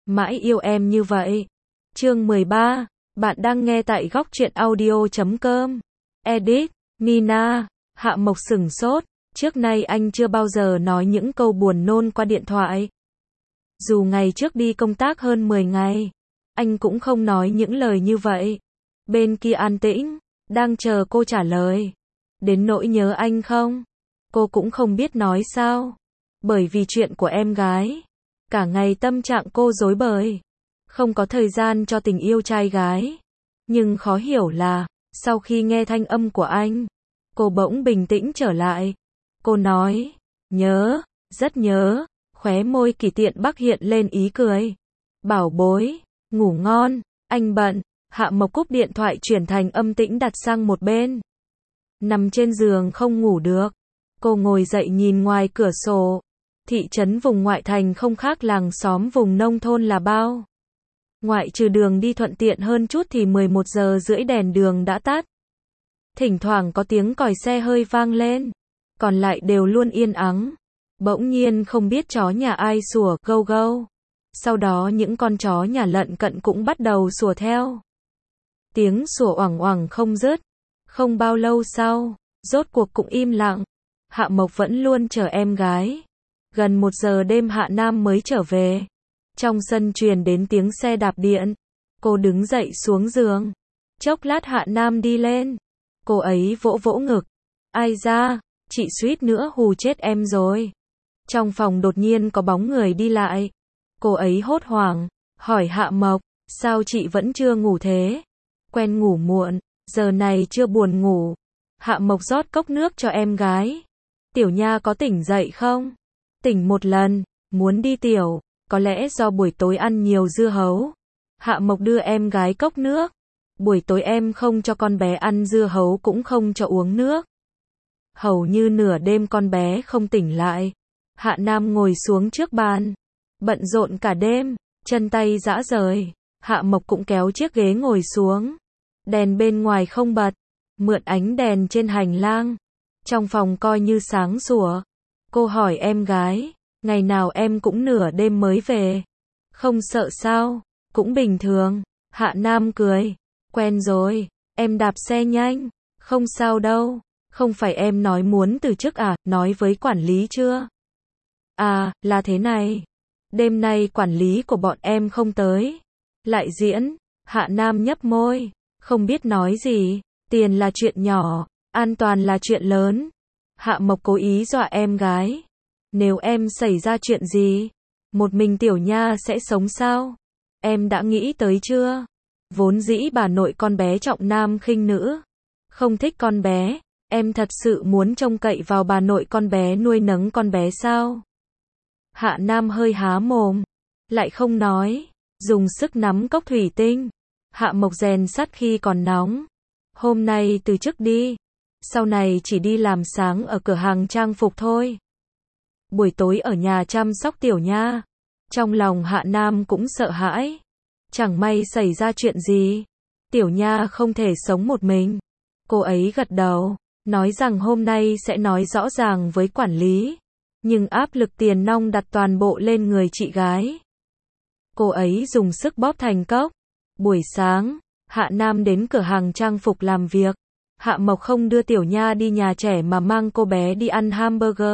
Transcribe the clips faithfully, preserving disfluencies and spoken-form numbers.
Mãi yêu em như vậy. Chương mười ba, bạn đang nghe tại góc truyện audio chấm com. Edit, Nina. Hạ Mộc sửng sốt, trước nay anh chưa bao giờ nói những câu buồn nôn qua điện thoại. Dù ngày trước đi công tác hơn mười ngày, anh cũng không nói những lời như vậy. Bên kia an tĩnh, đang chờ cô trả lời. Đến nỗi nhớ anh không? Cô cũng không biết nói sao. Bởi vì chuyện của em gái. Cả ngày tâm trạng cô rối bời. Không có thời gian cho tình yêu trai gái. Nhưng khó hiểu là, sau khi nghe thanh âm của anh, cô bỗng bình tĩnh trở lại. Cô nói, nhớ, rất nhớ. Khóe môi Kỳ Tiện Bắc hiện lên ý cười. Bảo bối, ngủ ngon, anh bận. Hạ Mộc cúp điện thoại chuyển thành âm tĩnh đặt sang một bên. Nằm trên giường không ngủ được. Cô ngồi dậy nhìn ngoài cửa sổ. Thị trấn vùng ngoại thành không khác làng xóm vùng nông thôn là bao. Ngoại trừ đường đi thuận tiện hơn chút thì mười một giờ rưỡi đèn đường đã tắt. Thỉnh thoảng có tiếng còi xe hơi vang lên. Còn lại đều luôn yên ắng. Bỗng nhiên không biết chó nhà ai sủa gâu gâu. Sau đó những con chó nhà lận cận cũng bắt đầu sủa theo. Tiếng sủa oảng oảng không dứt. Không bao lâu sau, rốt cuộc cũng im lặng. Hạ Mộc vẫn luôn chờ em gái. Gần một giờ đêm Hạ Nam mới trở về. Trong sân truyền đến tiếng xe đạp điện. Cô đứng dậy xuống giường. Chốc lát Hạ Nam đi lên. Cô ấy vỗ vỗ ngực. Ai ra, chị suýt nữa hù chết em rồi. Trong phòng đột nhiên có bóng người đi lại. Cô ấy hốt hoảng, hỏi Hạ Mộc, sao chị vẫn chưa ngủ thế? Quen ngủ muộn, giờ này chưa buồn ngủ. Hạ Mộc rót cốc nước cho em gái. Tiểu Nha có tỉnh dậy không? Tỉnh một lần, muốn đi tiểu, có lẽ do buổi tối ăn nhiều dưa hấu. Hạ Mộc đưa em gái cốc nước. Buổi tối em không cho con bé ăn dưa hấu cũng không cho uống nước. Hầu như nửa đêm con bé không tỉnh lại. Hạ Nam ngồi xuống trước bàn. Bận rộn cả đêm, chân tay rã rời. Hạ Mộc cũng kéo chiếc ghế ngồi xuống. Đèn bên ngoài không bật. Mượn ánh đèn trên hành lang. Trong phòng coi như sáng sủa. Cô hỏi em gái, ngày nào em cũng nửa đêm mới về. Không sợ sao? Cũng bình thường. Hạ Nam cười. Quen rồi, em đạp xe nhanh. Không sao đâu. Không phải em nói muốn từ chức à, nói với quản lý chưa? À, là thế này. Đêm nay quản lý của bọn em không tới. Lại diễn. Hạ Nam nhấp môi. Không biết nói gì. Tiền là chuyện nhỏ. An toàn là chuyện lớn. Hạ Mộc cố ý dọa em gái. Nếu em xảy ra chuyện gì, một mình Tiểu Nha sẽ sống sao? Em đã nghĩ tới chưa? Vốn dĩ bà nội con bé trọng nam khinh nữ. Không thích con bé. Em thật sự muốn trông cậy vào bà nội con bé nuôi nấng con bé sao? Hạ Nam hơi há mồm. Lại không nói. Dùng sức nắm cốc thủy tinh. Hạ Mộc rèn sắt khi còn nóng. Hôm nay từ chức đi. Sau này chỉ đi làm sáng ở cửa hàng trang phục thôi. Buổi tối ở nhà chăm sóc Tiểu Nha. Trong lòng Hạ Nam cũng sợ hãi. Chẳng may xảy ra chuyện gì. Tiểu Nha không thể sống một mình. Cô ấy gật đầu. Nói rằng hôm nay sẽ nói rõ ràng với quản lý. Nhưng áp lực tiền nong đặt toàn bộ lên người chị gái. Cô ấy dùng sức bóp thành cốc. Buổi sáng, Hạ Nam đến cửa hàng trang phục làm việc. Hạ Mộc không đưa Tiểu Nha đi nhà trẻ mà mang cô bé đi ăn hamburger.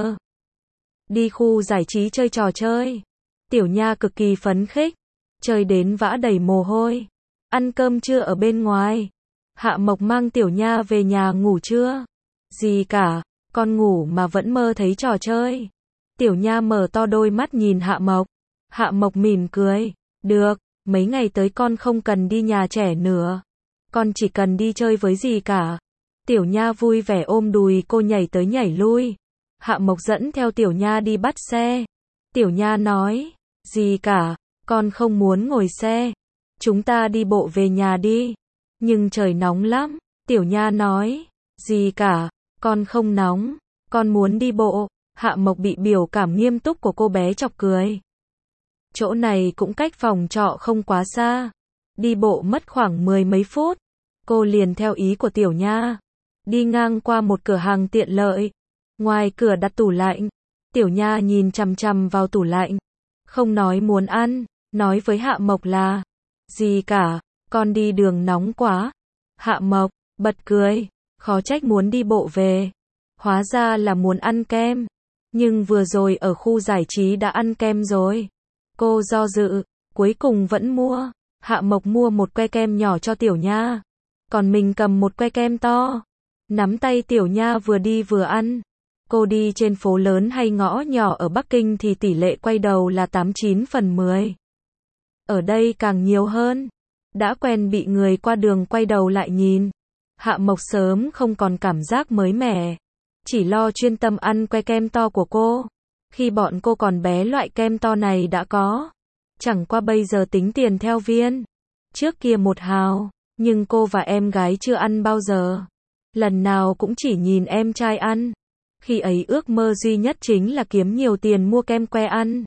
Đi khu giải trí chơi trò chơi. Tiểu Nha cực kỳ phấn khích. Chơi đến vã đầy mồ hôi. Ăn cơm trưa ở bên ngoài. Hạ Mộc mang Tiểu Nha về nhà ngủ trưa. Gì cả, con ngủ mà vẫn mơ thấy trò chơi. Tiểu Nha mở to đôi mắt nhìn Hạ Mộc. Hạ Mộc mỉm cười. Được, mấy ngày tới con không cần đi nhà trẻ nữa. Con chỉ cần đi chơi với gì cả. Tiểu Nha vui vẻ ôm đùi cô nhảy tới nhảy lui. Hạ Mộc dẫn theo Tiểu Nha đi bắt xe. Tiểu Nha nói, gì cả, con không muốn ngồi xe. Chúng ta đi bộ về nhà đi. Nhưng trời nóng lắm. Tiểu Nha nói, gì cả, con không nóng. Con muốn đi bộ. Hạ Mộc bị biểu cảm nghiêm túc của cô bé chọc cười. Chỗ này cũng cách phòng trọ không quá xa. Đi bộ mất khoảng mười mấy phút. Cô liền theo ý của Tiểu Nha. Đi ngang qua một cửa hàng tiện lợi. Ngoài cửa đặt tủ lạnh. Tiểu Nha nhìn chằm chằm vào tủ lạnh. Không nói muốn ăn, nói với Hạ Mộc là, gì cả, con đi đường nóng quá. Hạ Mộc, bật cười, khó trách muốn đi bộ về. Hóa ra là muốn ăn kem. Nhưng vừa rồi ở khu giải trí đã ăn kem rồi. Cô do dự, cuối cùng vẫn mua. Hạ Mộc mua một que kem nhỏ cho Tiểu Nha. Còn mình cầm một que kem to. Nắm tay Tiểu Nha vừa đi vừa ăn. Cô đi trên phố lớn hay ngõ nhỏ ở Bắc Kinh thì tỷ lệ quay đầu là tám chín phần mười. Ở đây càng nhiều hơn. Đã quen bị người qua đường quay đầu lại nhìn. Hạ Mộc sớm không còn cảm giác mới mẻ. Chỉ lo chuyên tâm ăn que kem to của cô. Khi bọn cô còn bé loại kem to này đã có. Chẳng qua bây giờ tính tiền theo viên. Trước kia một hào. Nhưng cô và em gái chưa ăn bao giờ. Lần nào cũng chỉ nhìn em trai ăn. Khi ấy ước mơ duy nhất chính là kiếm nhiều tiền mua kem que ăn.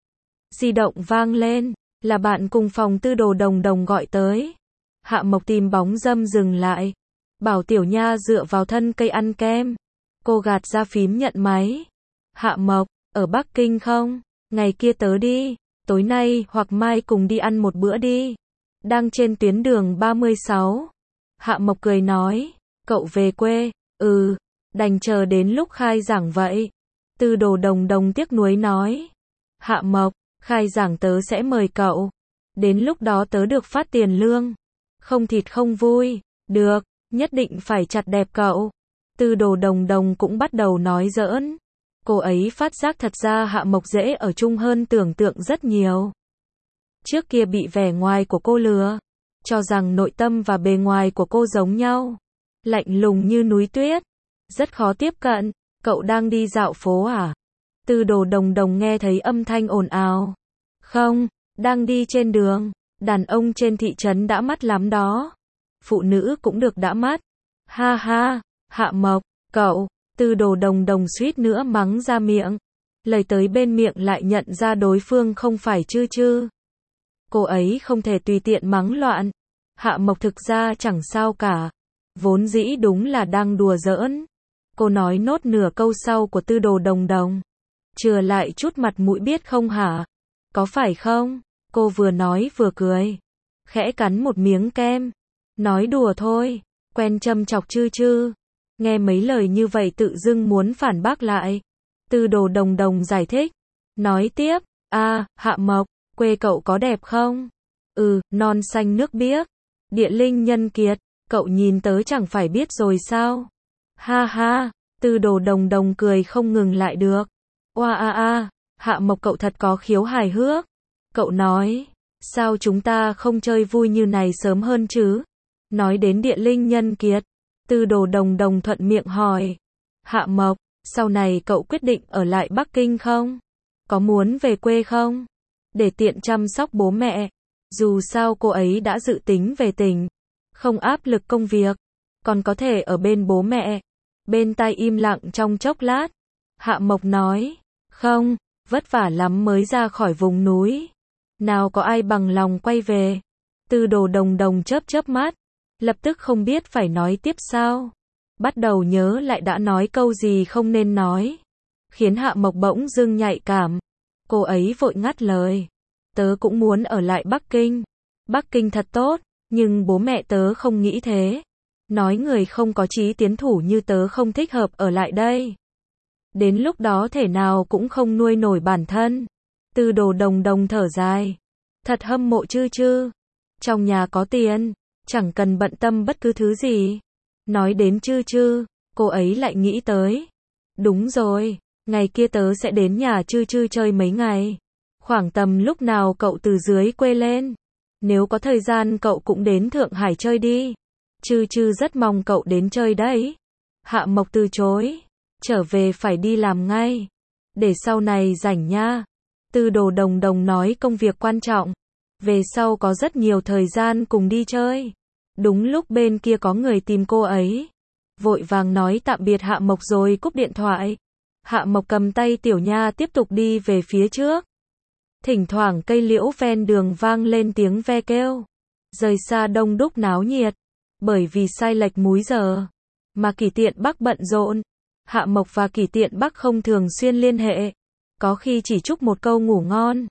Di động vang lên. Là bạn cùng phòng Tư Đồ Đồng Đồng gọi tới. Hạ Mộc tìm bóng dâm dừng lại. Bảo Tiểu Nha dựa vào thân cây ăn kem. Cô gạt ra phím nhận máy. Hạ Mộc, ở Bắc Kinh không? Ngày kia tớ đi. Tối nay hoặc mai cùng đi ăn một bữa đi. Đang trên tuyến đường ba mươi sáu. Hạ Mộc cười nói. Cậu về quê? Ừ. Đành chờ đến lúc khai giảng vậy. Tư Đồ Đồng Đồng tiếc nuối nói. Hạ Mộc, khai giảng tớ sẽ mời cậu. Đến lúc đó tớ được phát tiền lương. Không thịt không vui. Được, nhất định phải chặt đẹp cậu. Tư Đồ Đồng Đồng cũng bắt đầu nói giỡn. Cô ấy phát giác thật ra Hạ Mộc dễ ở chung hơn tưởng tượng rất nhiều. Trước kia bị vẻ ngoài của cô lừa. Cho rằng nội tâm và bề ngoài của cô giống nhau. Lạnh lùng như núi tuyết. Rất khó tiếp cận. Cậu đang đi dạo phố à? Tư Đồ Đồng Đồng nghe thấy âm thanh ồn ào. Không, đang đi trên đường. Đàn ông trên thị trấn đã mắt lắm đó. Phụ nữ cũng được đã mắt. Ha ha, Hạ Mộc, cậu. Tư Đồ Đồng Đồng suýt nữa mắng ra miệng. Lời tới bên miệng lại nhận ra đối phương không phải Chư Chư. Cô ấy không thể tùy tiện mắng loạn. Hạ Mộc thực ra chẳng sao cả. Vốn dĩ đúng là đang đùa giỡn. Cô nói nốt nửa câu sau của Tư Đồ Đồng Đồng. Chừa lại chút mặt mũi biết không hả? Có phải không? Cô vừa nói vừa cười. Khẽ cắn một miếng kem. Nói đùa thôi. Quen châm chọc Chư Chư. Nghe mấy lời như vậy tự dưng muốn phản bác lại. Tư Đồ Đồng Đồng giải thích. Nói tiếp. À, Hạ Mộc, quê cậu có đẹp không? Ừ, non xanh nước biếc. Địa linh nhân kiệt. Cậu nhìn tớ chẳng phải biết rồi sao? Ha ha. Tư Đồ Đồng Đồng cười không ngừng lại được. Oa a a. Hạ Mộc cậu thật có khiếu hài hước. Cậu nói. Sao chúng ta không chơi vui như này sớm hơn chứ? Nói đến địa linh nhân kiệt. Tư Đồ Đồng Đồng thuận miệng hỏi. Hạ Mộc, sau này cậu quyết định ở lại Bắc Kinh không? Có muốn về quê không? Để tiện chăm sóc bố mẹ. Dù sao cô ấy đã dự tính về tỉnh. Không áp lực công việc. Còn có thể ở bên bố mẹ. Bên tai im lặng trong chốc lát. Hạ Mộc nói. Không, vất vả lắm mới ra khỏi vùng núi. Nào có ai bằng lòng quay về. Tư Đồ Đồng Đồng chớp chớp mắt. Lập tức không biết phải nói tiếp sao. Bắt đầu nhớ lại đã nói câu gì không nên nói. Khiến Hạ Mộc bỗng dưng nhạy cảm. Cô ấy vội ngắt lời. Tớ cũng muốn ở lại Bắc Kinh. Bắc Kinh thật tốt, nhưng bố mẹ tớ không nghĩ thế. Nói người không có chí tiến thủ như tớ không thích hợp ở lại đây. Đến lúc đó thể nào cũng không nuôi nổi bản thân. Tư Đồ Đồng Đồng thở dài. Thật hâm mộ Chư Chư. Trong nhà có tiền, chẳng cần bận tâm bất cứ thứ gì. Nói đến Chư Chư, cô ấy lại nghĩ tới. Đúng rồi, ngày kia tớ sẽ đến nhà Chư Chư chơi mấy ngày. Khoảng tầm lúc nào cậu từ dưới quê lên. Nếu có thời gian cậu cũng đến Thượng Hải chơi đi. Chư Chư rất mong cậu đến chơi đấy. Hạ Mộc từ chối. Trở về phải đi làm ngay. Để sau này rảnh nha. Tư Đồ Đồng Đồng nói công việc quan trọng. Về sau có rất nhiều thời gian cùng đi chơi. Đúng lúc bên kia có người tìm cô ấy. Vội vàng nói tạm biệt Hạ Mộc rồi cúp điện thoại. Hạ Mộc cầm tay Tiểu Nha tiếp tục đi về phía trước. Thỉnh thoảng cây liễu ven đường vang lên tiếng ve kêu. Rời xa đông đúc náo nhiệt. Bởi vì sai lệch múi giờ. Mà Kỷ Tiện Bắc bận rộn. Hạ Mộc và Kỷ Tiện Bắc không thường xuyên liên hệ. Có khi chỉ chúc một câu ngủ ngon.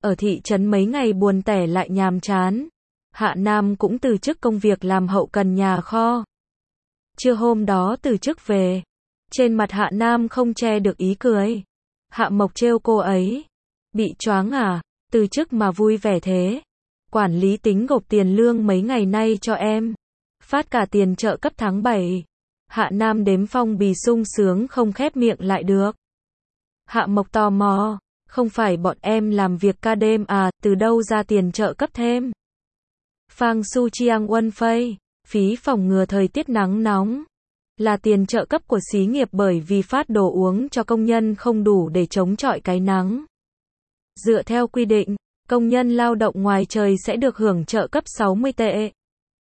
Ở thị trấn mấy ngày buồn tẻ lại nhàm chán. Hạ Nam cũng từ chức công việc làm hậu cần nhà kho. Trưa hôm đó từ chức về. Trên mặt Hạ Nam không che được ý cười. Hạ Mộc trêu cô ấy. Bị choáng à, từ chức mà vui vẻ thế. Quản lý tính gộp tiền lương mấy ngày nay cho em. Phát cả tiền trợ cấp tháng bảy. Hạ Nam đếm phong bì sung sướng không khép miệng lại được. Hạ Mộc tò mò. Không phải bọn em làm việc ca đêm à, từ đâu ra tiền trợ cấp thêm? Phang Su Chiang Uân Phây. Phí phòng ngừa thời tiết nắng nóng. Là tiền trợ cấp của xí nghiệp bởi vì phát đồ uống cho công nhân không đủ để chống chọi cái nắng. Dựa theo quy định, công nhân lao động ngoài trời sẽ được hưởng trợ cấp sáu mươi tệ.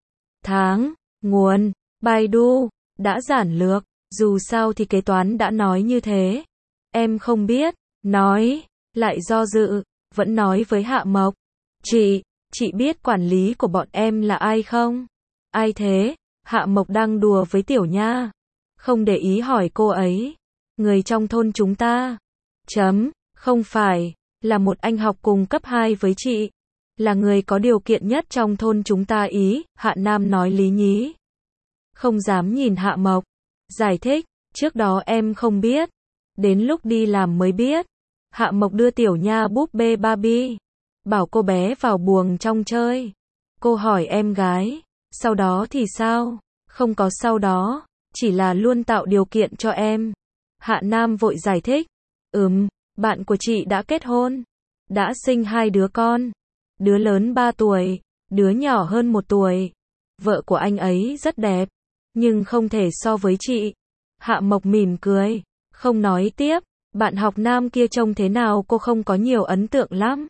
Tháng, nguồn, Baidu, đã giản lược, dù sao thì kế toán đã nói như thế. Em không biết, nói, lại do dự, vẫn nói với Hạ Mộc. Chị, chị biết quản lý của bọn em là ai không? Ai thế? Hạ Mộc đang đùa với Tiểu Nha. Không để ý hỏi cô ấy. Người trong thôn chúng ta. Chấm, không phải, là một anh học cùng cấp hai với chị. Là người có điều kiện nhất trong thôn chúng ta ý, Hạ Nam nói lý nhí. Không dám nhìn Hạ Mộc. Giải thích, trước đó em không biết. Đến lúc đi làm mới biết. Hạ Mộc đưa Tiểu Nha búp bê Barbie. Bảo cô bé vào buồng trong chơi. Cô hỏi em gái. Sau đó thì sao? Không có sau đó. Chỉ là luôn tạo điều kiện cho em. Hạ Nam vội giải thích. Ừm, bạn của chị đã kết hôn. Đã sinh hai đứa con. Đứa lớn ba tuổi. Đứa nhỏ hơn một tuổi. Vợ của anh ấy rất đẹp. Nhưng không thể so với chị. Hạ Mộc mỉm cười. Không nói tiếp. Bạn học nam kia trông thế nào cô không có nhiều ấn tượng lắm.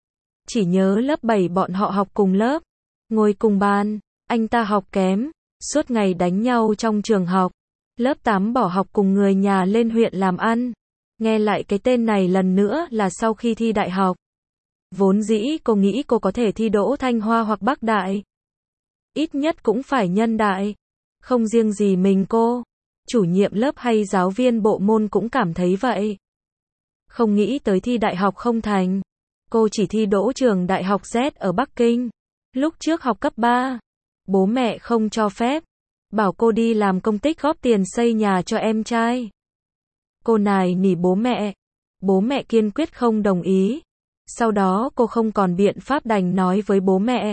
Chỉ nhớ lớp bảy bọn họ học cùng lớp. Ngồi cùng bàn. Anh ta học kém. Suốt ngày đánh nhau trong trường học. Lớp tám bỏ học cùng người nhà lên huyện làm ăn. Nghe lại cái tên này lần nữa là sau khi thi đại học. Vốn dĩ cô nghĩ cô có thể thi đỗ Thanh Hoa hoặc Bắc Đại. Ít nhất cũng phải Nhân Đại. Không riêng gì mình cô. Chủ nhiệm lớp hay giáo viên bộ môn cũng cảm thấy vậy. Không nghĩ tới thi đại học không thành. Cô chỉ thi đỗ trường đại học Z ở Bắc Kinh. Lúc trước học cấp ba. Bố mẹ không cho phép. Bảo cô đi làm công tích góp tiền xây nhà cho em trai. Cô nài nỉ bố mẹ. Bố mẹ kiên quyết không đồng ý. Sau đó cô không còn biện pháp đành nói với bố mẹ.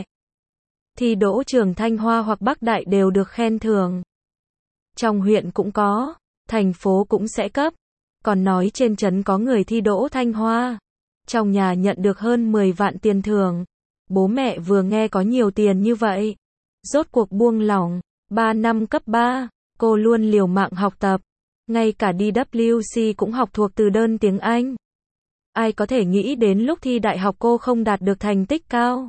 Thi đỗ trường Thanh Hoa hoặc Bắc Đại đều được khen thưởng. Trong huyện cũng có, thành phố cũng sẽ cấp. Còn nói trên trấn có người thi đỗ Thanh Hoa. Trong nhà nhận được hơn mười vạn tiền thưởng. Bố mẹ vừa nghe có nhiều tiền như vậy. Rốt cuộc buông lỏng. ba năm cấp ba, cô luôn liều mạng học tập. Ngay cả đê vê xê cũng học thuộc từ đơn tiếng Anh. Ai có thể nghĩ đến lúc thi đại học cô không đạt được thành tích cao.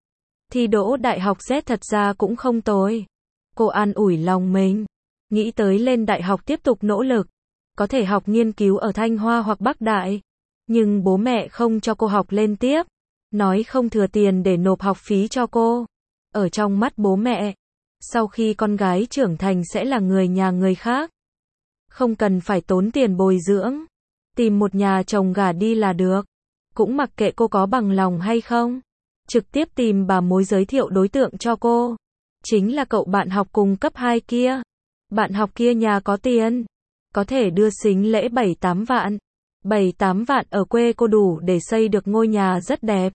Thi đỗ đại học Z thật ra cũng không tồi. Cô an ủi lòng mình. Nghĩ tới lên đại học tiếp tục nỗ lực. Có thể học nghiên cứu ở Thanh Hoa hoặc Bắc Đại. Nhưng bố mẹ không cho cô học lên tiếp. Nói không thừa tiền để nộp học phí cho cô. Ở trong mắt bố mẹ, sau khi con gái trưởng thành sẽ là người nhà người khác. Không cần phải tốn tiền bồi dưỡng. Tìm một nhà chồng gả đi là được. Cũng mặc kệ cô có bằng lòng hay không. Trực tiếp tìm bà mối giới thiệu đối tượng cho cô. Chính là cậu bạn học cùng cấp hai kia. Bạn học kia nhà có tiền. Có thể đưa sính lễ bảy tám vạn. bảy tám vạn ở quê cô đủ để xây được ngôi nhà rất đẹp.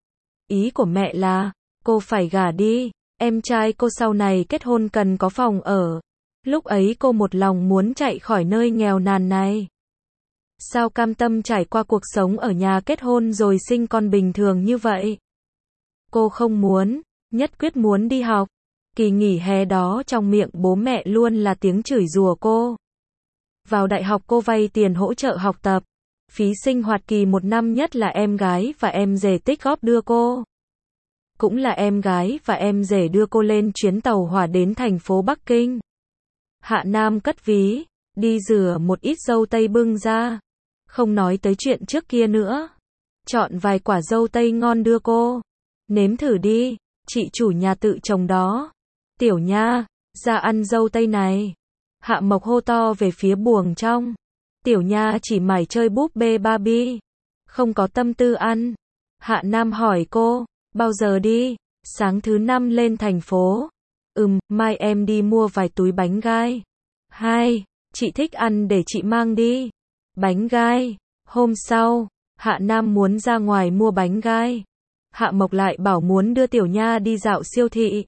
Ý của mẹ là, cô phải gả đi. Em trai cô sau này kết hôn cần có phòng ở. Lúc ấy cô một lòng muốn chạy khỏi nơi nghèo nàn này. Sao cam tâm trải qua cuộc sống ở nhà kết hôn rồi sinh con bình thường như vậy? Cô không muốn, nhất quyết muốn đi học. Kỳ nghỉ hè đó trong miệng bố mẹ luôn là tiếng chửi rủa cô. Vào đại học cô vay tiền hỗ trợ học tập. Phí sinh hoạt kỳ một năm nhất là em gái và em rể tích góp đưa cô. Cũng là em gái và em rể đưa cô lên chuyến tàu hỏa đến thành phố Bắc Kinh. Hạ Nam cất ví, đi rửa một ít dâu tây bưng ra. Không nói tới chuyện trước kia nữa. Chọn vài quả dâu tây ngon đưa cô. Nếm thử đi, chị chủ nhà tự trồng đó. Tiểu Nha, ra ăn dâu tây này. Hạ Mộc hô to về phía buồng trong. Tiểu Nha chỉ mải chơi búp bê Barbie. Không có tâm tư ăn. Hạ Nam hỏi cô, bao giờ đi? Sáng thứ năm lên thành phố. Ừm, mai em đi mua vài túi bánh gai. Hai, chị thích ăn để chị mang đi. Bánh gai. Hôm sau, Hạ Nam muốn ra ngoài mua bánh gai. Hạ Mộc lại bảo muốn đưa Tiểu Nha đi dạo siêu thị.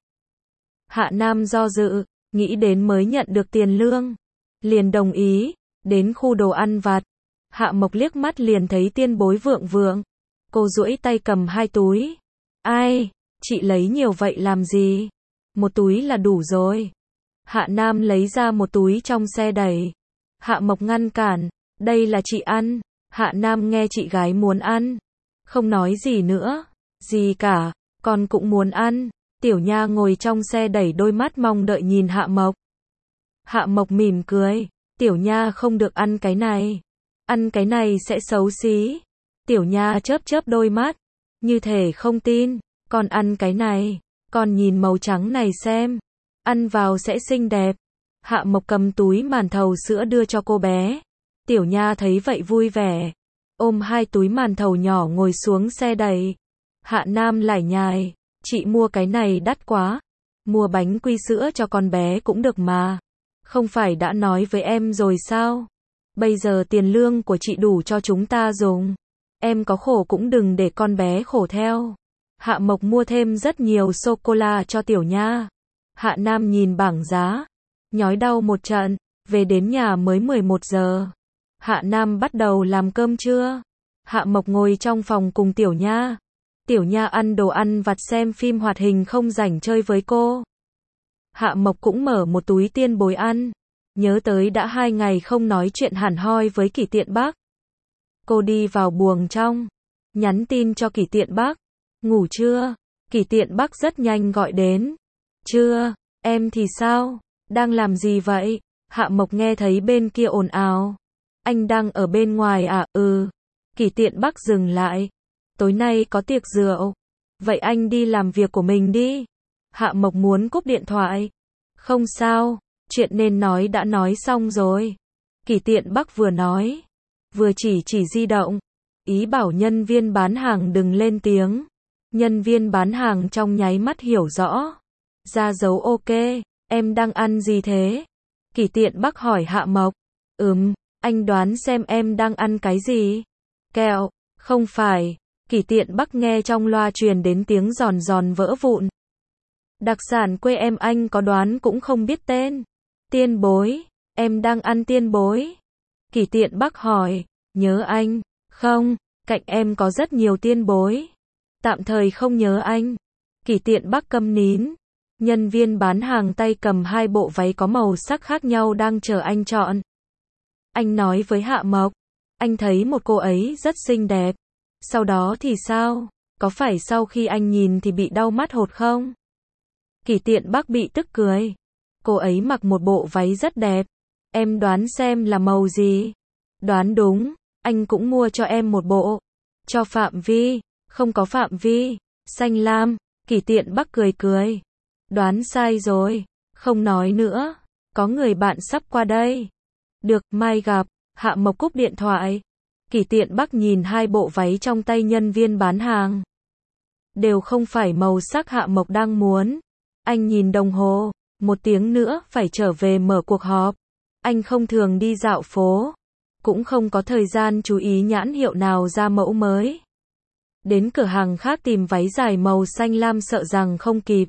Hạ Nam do dự, nghĩ đến mới nhận được tiền lương. Liền đồng ý, đến khu đồ ăn vặt. Hạ Mộc liếc mắt liền thấy Tiên Bối vượng vượng. Cô duỗi tay cầm hai túi. Ai, chị lấy nhiều vậy làm gì? Một túi là đủ rồi. Hạ Nam lấy ra một túi trong xe đẩy. Hạ Mộc ngăn cản, đây là chị ăn. Hạ Nam nghe chị gái muốn ăn. Không nói gì nữa. Gì cả, con cũng muốn ăn. Tiểu Nha ngồi trong xe đẩy đôi mắt mong đợi nhìn Hạ Mộc. Hạ Mộc mỉm cười. Tiểu Nha không được ăn cái này. Ăn cái này sẽ xấu xí. Tiểu Nha chớp chớp đôi mắt. Như thể không tin. Con ăn cái này. Con nhìn màu trắng này xem. Ăn vào sẽ xinh đẹp. Hạ Mộc cầm túi màn thầu sữa đưa cho cô bé. Tiểu Nha thấy vậy vui vẻ. Ôm hai túi màn thầu nhỏ ngồi xuống xe đẩy. Hạ Nam lải nhải. Chị mua cái này đắt quá. Mua bánh quy sữa cho con bé cũng được mà. Không phải đã nói với em rồi sao? Bây giờ tiền lương của chị đủ cho chúng ta dùng. Em có khổ cũng đừng để con bé khổ theo. Hạ Mộc mua thêm rất nhiều sô-cô-la cho Tiểu Nha. Hạ Nam nhìn bảng giá. Nhói đau một trận. Về đến nhà mới mười một giờ. Hạ Nam bắt đầu làm cơm trưa. Hạ Mộc ngồi trong phòng cùng Tiểu Nha. Tiểu Nha ăn đồ ăn vặt xem phim hoạt hình không rảnh chơi với cô. Hạ Mộc cũng mở một túi Tiên Bối ăn. Nhớ tới đã hai ngày không nói chuyện hẳn hoi với Kỷ Tiện Bắc. Cô đi vào buồng trong. Nhắn tin cho Kỷ Tiện Bắc. Ngủ chưa? Kỷ Tiện Bắc rất nhanh gọi đến. Chưa, em thì sao? Đang làm gì vậy? Hạ Mộc nghe thấy bên kia ồn ào. Anh đang ở bên ngoài à? Ừ. Kỷ Tiện Bắc dừng lại. Tối nay có tiệc rượu. Vậy anh đi làm việc của mình đi. Hạ Mộc muốn cúp điện thoại. Không sao, chuyện nên nói đã nói xong rồi. Kỷ Tiện Bắc vừa nói, vừa chỉ chỉ di động. Ý bảo nhân viên bán hàng đừng lên tiếng. Nhân viên bán hàng trong nháy mắt hiểu rõ. Ra dấu ok, em đang ăn gì thế? Kỷ Tiện Bắc hỏi Hạ Mộc. Ừm, anh đoán xem em đang ăn cái gì? Kẹo, không phải. Kỷ Tiện Bắc nghe trong loa truyền đến tiếng giòn giòn vỡ vụn. Đặc sản quê em anh có đoán cũng không biết tên. Tiên Bối, em đang ăn Tiên Bối. Kỷ Tiện Bắc hỏi, nhớ anh? Không, cạnh em có rất nhiều Tiên Bối. Tạm thời không nhớ anh. Kỷ Tiện Bắc câm nín. Nhân viên bán hàng tay cầm hai bộ váy có màu sắc khác nhau đang chờ anh chọn. Anh nói với Hạ Mộc, anh thấy một cô ấy rất xinh đẹp. Sau đó thì sao? Có phải sau khi anh nhìn thì bị đau mắt hột không? Kỷ Tiện Bắc bị tức cười. Cô ấy mặc một bộ váy rất đẹp. Em đoán xem là màu gì? Đoán đúng, anh cũng mua cho em một bộ. Cho Phạm Vi, không có Phạm Vi. Xanh lam. Kỷ Tiện Bắc cười cười. Đoán sai rồi. Không nói nữa. Có người bạn sắp qua đây. Được, mai gặp. Hạ Mộc cúp điện thoại. Kỷ Tiện Bắc nhìn hai bộ váy trong tay nhân viên bán hàng. Đều không phải màu sắc Hạ Mộc đang muốn. Anh nhìn đồng hồ. Một tiếng nữa phải trở về mở cuộc họp. Anh không thường đi dạo phố. Cũng không có thời gian chú ý nhãn hiệu nào ra mẫu mới. Đến cửa hàng khác tìm váy dài màu xanh lam sợ rằng không kịp.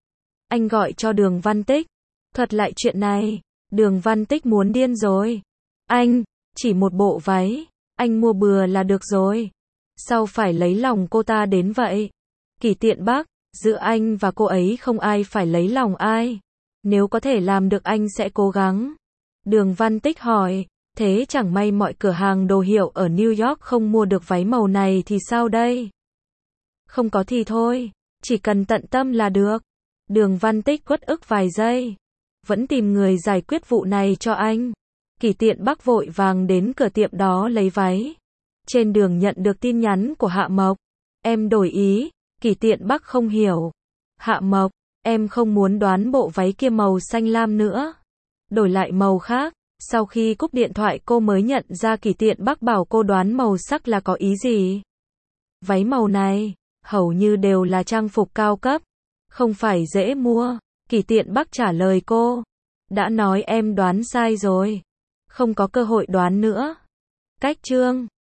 Anh gọi cho Đường Văn Tích. Thuật lại chuyện này. Đường Văn Tích muốn điên rồi. Anh, chỉ một bộ váy. Anh mua bừa là được rồi. Sao phải lấy lòng cô ta đến vậy? Kỷ Tiện Bắc, giữa anh và cô ấy không ai phải lấy lòng ai. Nếu có thể làm được anh sẽ cố gắng. Đường Văn Tích hỏi, thế chẳng may mọi cửa hàng đồ hiệu ở New York không mua được váy màu này thì sao đây? Không có thì thôi, chỉ cần tận tâm là được. Đường Văn Tích uất ức vài giây. Vẫn tìm người giải quyết vụ này cho anh. Kỷ Tiện Bắc vội vàng đến cửa tiệm đó lấy váy. Trên đường nhận được tin nhắn của Hạ Mộc. Em đổi ý. Kỷ Tiện Bắc không hiểu. Hạ Mộc, em không muốn đoán bộ váy kia màu xanh lam nữa. Đổi lại màu khác. Sau khi cúp điện thoại cô mới nhận ra Kỷ Tiện Bắc bảo cô đoán màu sắc là có ý gì. Váy màu này, hầu như đều là trang phục cao cấp, không phải dễ mua. Kỳ Tiện Bắc trả lời cô. Đã nói em đoán sai rồi. Không có cơ hội đoán nữa. Cách chương